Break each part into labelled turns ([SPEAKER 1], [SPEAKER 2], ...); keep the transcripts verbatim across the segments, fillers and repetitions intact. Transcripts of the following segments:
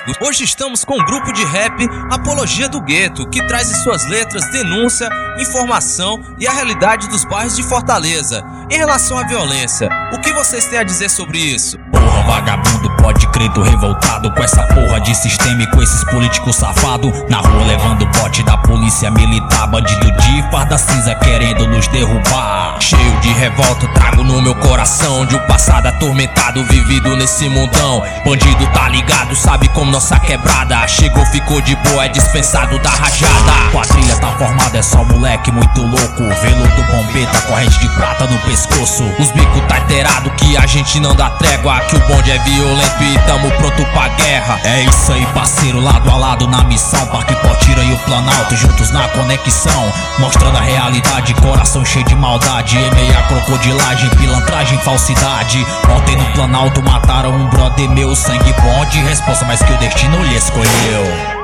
[SPEAKER 1] amigos, hoje estamos com um grupo de rap Apologia do Gueto, que traz em suas letras denúncia, informação e a realidade dos bairros de Fortaleza. Em relação à violência, o que vocês têm a dizer sobre isso?
[SPEAKER 2] Porra, vagabundo, pode crer, tô revoltado com essa porra de sistema e com esses políticos safados na rua levando bote da polícia militar, bandido de farda cinza querendo nos derrubar. Cheio de revolta, trago no meu coração de um passado atormentado vivido nesse mundão. Bandido tá ligado, sabe como nossa quebrada chegou, ficou de boa, é dispensado da rajada. Quadrilha tá formada, é só moleque muito louco, veludo bombeta, corrente de prata no pescoço. Os bicos tá inteirado que a gente não dá trégua, que o bonde é violento e tamo pronto pra guerra. É isso aí, parceiro, lado a lado na missão, Parque Potira e o Planalto juntos na conexão, mostrando a realidade, coração cheio de maldade, em meia crocodilagem, pilantragem, falsidade. Ontem no Planalto mataram um brother meu, sangue bom de resposta, mas que o destino lhe escolheu.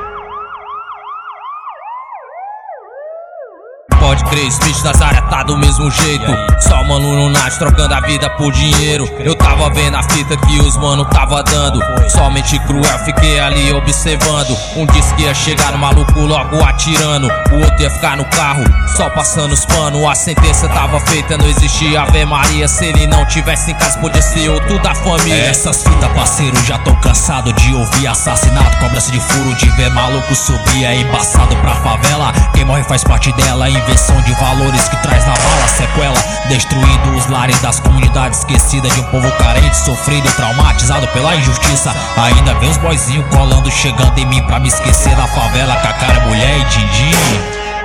[SPEAKER 1] Pode crer, Smith Nazária tá do mesmo jeito, só mano no Nath trocando a vida por dinheiro. Eu tava vendo a fita que os mano tava dando, somente cruel, fiquei ali observando. Um disse que ia chegar no maluco logo atirando, o outro ia ficar no carro só passando os panos. A sentença tava feita, não existia Ave Maria, se ele não tivesse em casa podia ser outro da família.
[SPEAKER 2] Essas fitas, parceiro, já tô cansado de ouvir assassinato, cobrança de furo, de ver maluco subir, é embaçado pra favela. Quem morre faz parte dela, inversão de valores que traz na bala sequela, destruindo os lares das comunidades esquecidas de um povo carente, sofrido, traumatizado pela injustiça. Ainda vem os boizinhos colando, chegando em mim pra me esquecer da favela, com a cara, mulher e din-din.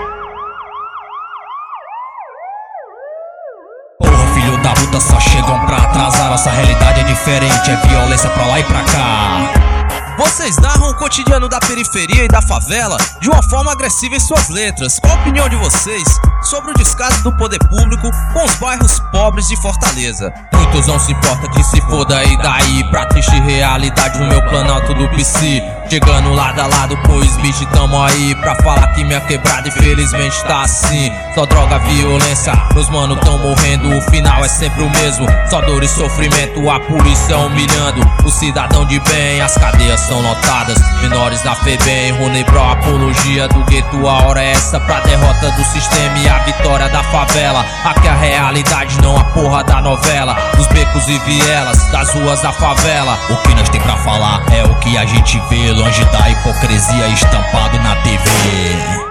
[SPEAKER 2] Porra, filho da puta, só chegam pra atrasar, nossa realidade é diferente, é violência pra lá e pra cá.
[SPEAKER 1] Vocês narram o cotidiano da periferia e da favela de uma forma agressiva em suas letras. Qual a opinião de vocês sobre o descaso do poder público com os bairros pobres de Fortaleza? Muitos não se importam que se foda e daí, pra triste realidade no meu Planalto do P C. Chegando lado a lado com o Smith, tamo aí pra falar que minha quebrada infelizmente tá assim. Só droga, violência, meus mano tão morrendo, o final é sempre o mesmo, só dor e sofrimento, a polícia humilhando o cidadão de bem, as cadeias são lotadas, menores da FEBEM, Runebro, apologia do gueto, a hora é essa pra derrota do sistema e a vitória da favela. Aqui a realidade, não a porra da novela, dos becos e vielas, das ruas da favela.
[SPEAKER 2] O que nós tem pra falar é o que a gente vê, longe da hipocrisia estampado na T V.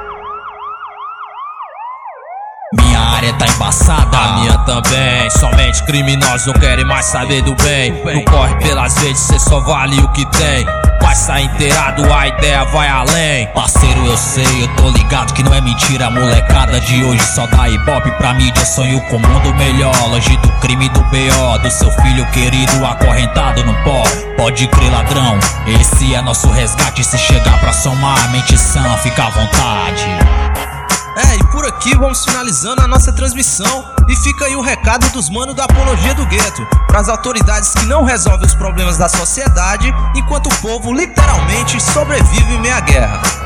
[SPEAKER 2] Minha área tá embaçada,
[SPEAKER 1] a minha também. Somente criminosos não querem mais saber do bem. Não corre pelas redes, cê só vale o que tem. Vai sair inteirado, a ideia vai além.
[SPEAKER 2] Parceiro, eu sei, eu tô ligado que não é mentira. A molecada de hoje só dá ibope pra mídia. Sonho com um mundo melhor, longe do crime e do B O, do seu filho querido acorrentado no pó. Pode crer, ladrão, esse é nosso resgate. Se chegar pra somar, mente sã, fica à vontade.
[SPEAKER 1] É, e por aqui vamos finalizando a nossa transmissão. E fica aí o recado dos manos da Apologia do Gueto para as autoridades que não resolvem os problemas da sociedade, enquanto o povo literalmente sobrevive em meia guerra.